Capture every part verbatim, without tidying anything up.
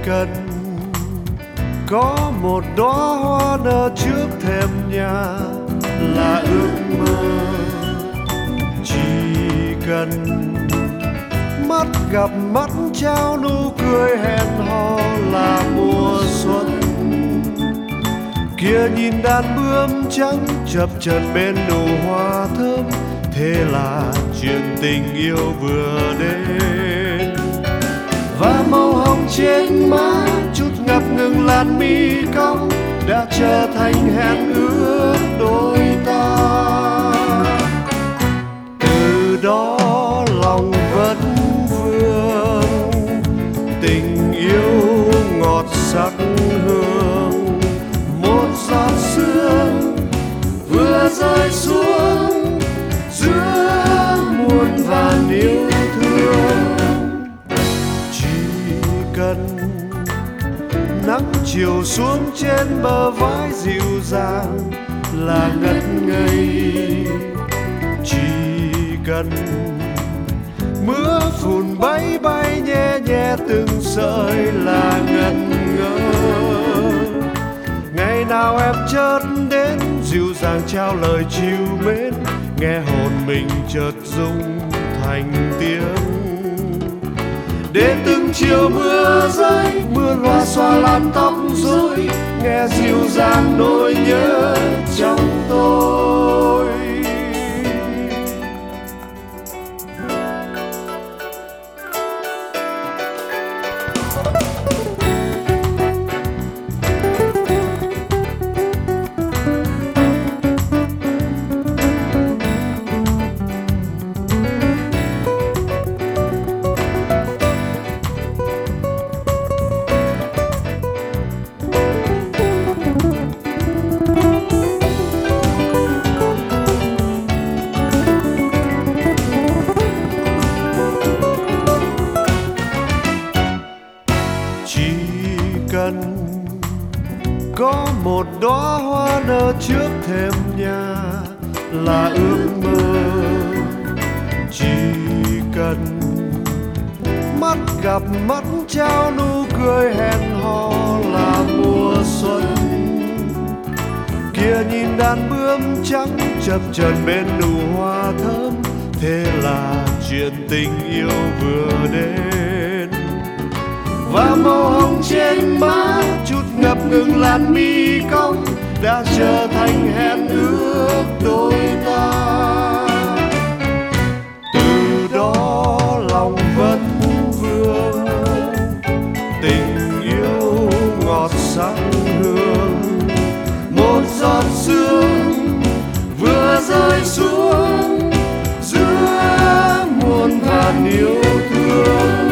cần có một đóa hoa nở trước thềm nhà là ước mơ. Chỉ cần mắt gặp mắt trao nụ cười hẹn hò là mùa xuân. Kia nhìn đàn bướm trắng chập chờn bên nụ hoa thơm, thế là chuyện tình yêu vừa đến. Và màu hồng trên má chút ngập ngừng làn mi cong đã trở thành hẹn ước đôi ta. Từ đó lòng vẫn vương, tình yêu ngọt sắc hương. Một giọt sương vừa rơi xuống giữa muôn vàn yêu thương. Chỉ cần nắng chiều xuống trên bờ vai dịu dàng là ngất ngây. Chỉ cần mưa phùn bay bay nhẹ nhẹ từng sợi là ngẩn ngơ. Ngày nào em chợt đến dịu dàng trao lời trìu mến, nghe hồn mình chợt rung thành tiếng. Để từng chiều mưa rơi, mưa loa xoa lan tóc rối, nghe dịu dàng nỗi nhớ trong tôi. Cần có một đóa hoa nở trước thềm nhà là ước mơ. Chỉ cần mắt gặp mắt trao nụ cười hẹn hò là mùa xuân. Kia nhìn đàn bướm trắng chập chờn bên nụ hoa thơm, thế là chuyện tình yêu vừa đến. Và màu hồng trên má chút ngập ngừng làn mi cong đã trở thành hẹn ước đôi ta. Từ đó lòng vẫn vương, tình yêu ngọt sắc hương. Một giọt sương vừa rơi xuống giữa muôn vàn yêu thương.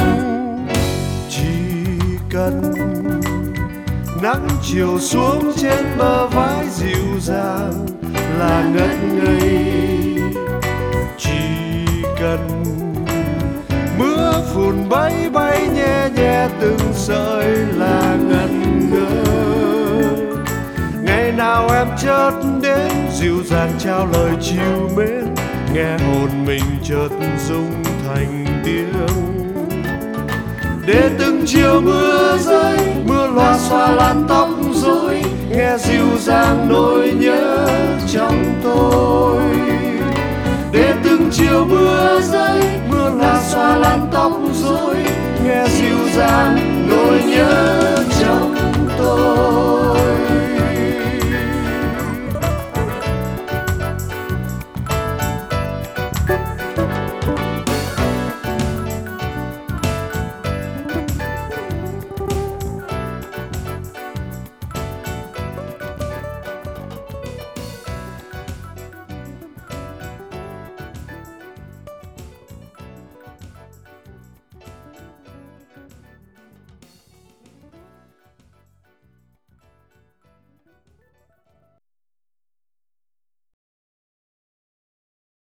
Cần nắng chiều xuống trên bờ vai dịu dàng là ngất ngây. Chỉ cần mưa phùn bay bay nhẹ nhẹ từng sợi là ngẩn ngơ. Ngày nào em chợt đến dịu dàng trao lời trìu mến, nghe hồn mình chợt rung thành tiếng. Để từng chiều mưa rơi, mưa loa xoa lan tóc rối, nghe dịu dàng nỗi nhớ trong tôi. Để từng chiều mưa rơi, mưa loa xoa lan tóc rối, nghe dịu dàng nỗi nhớ trong tôi.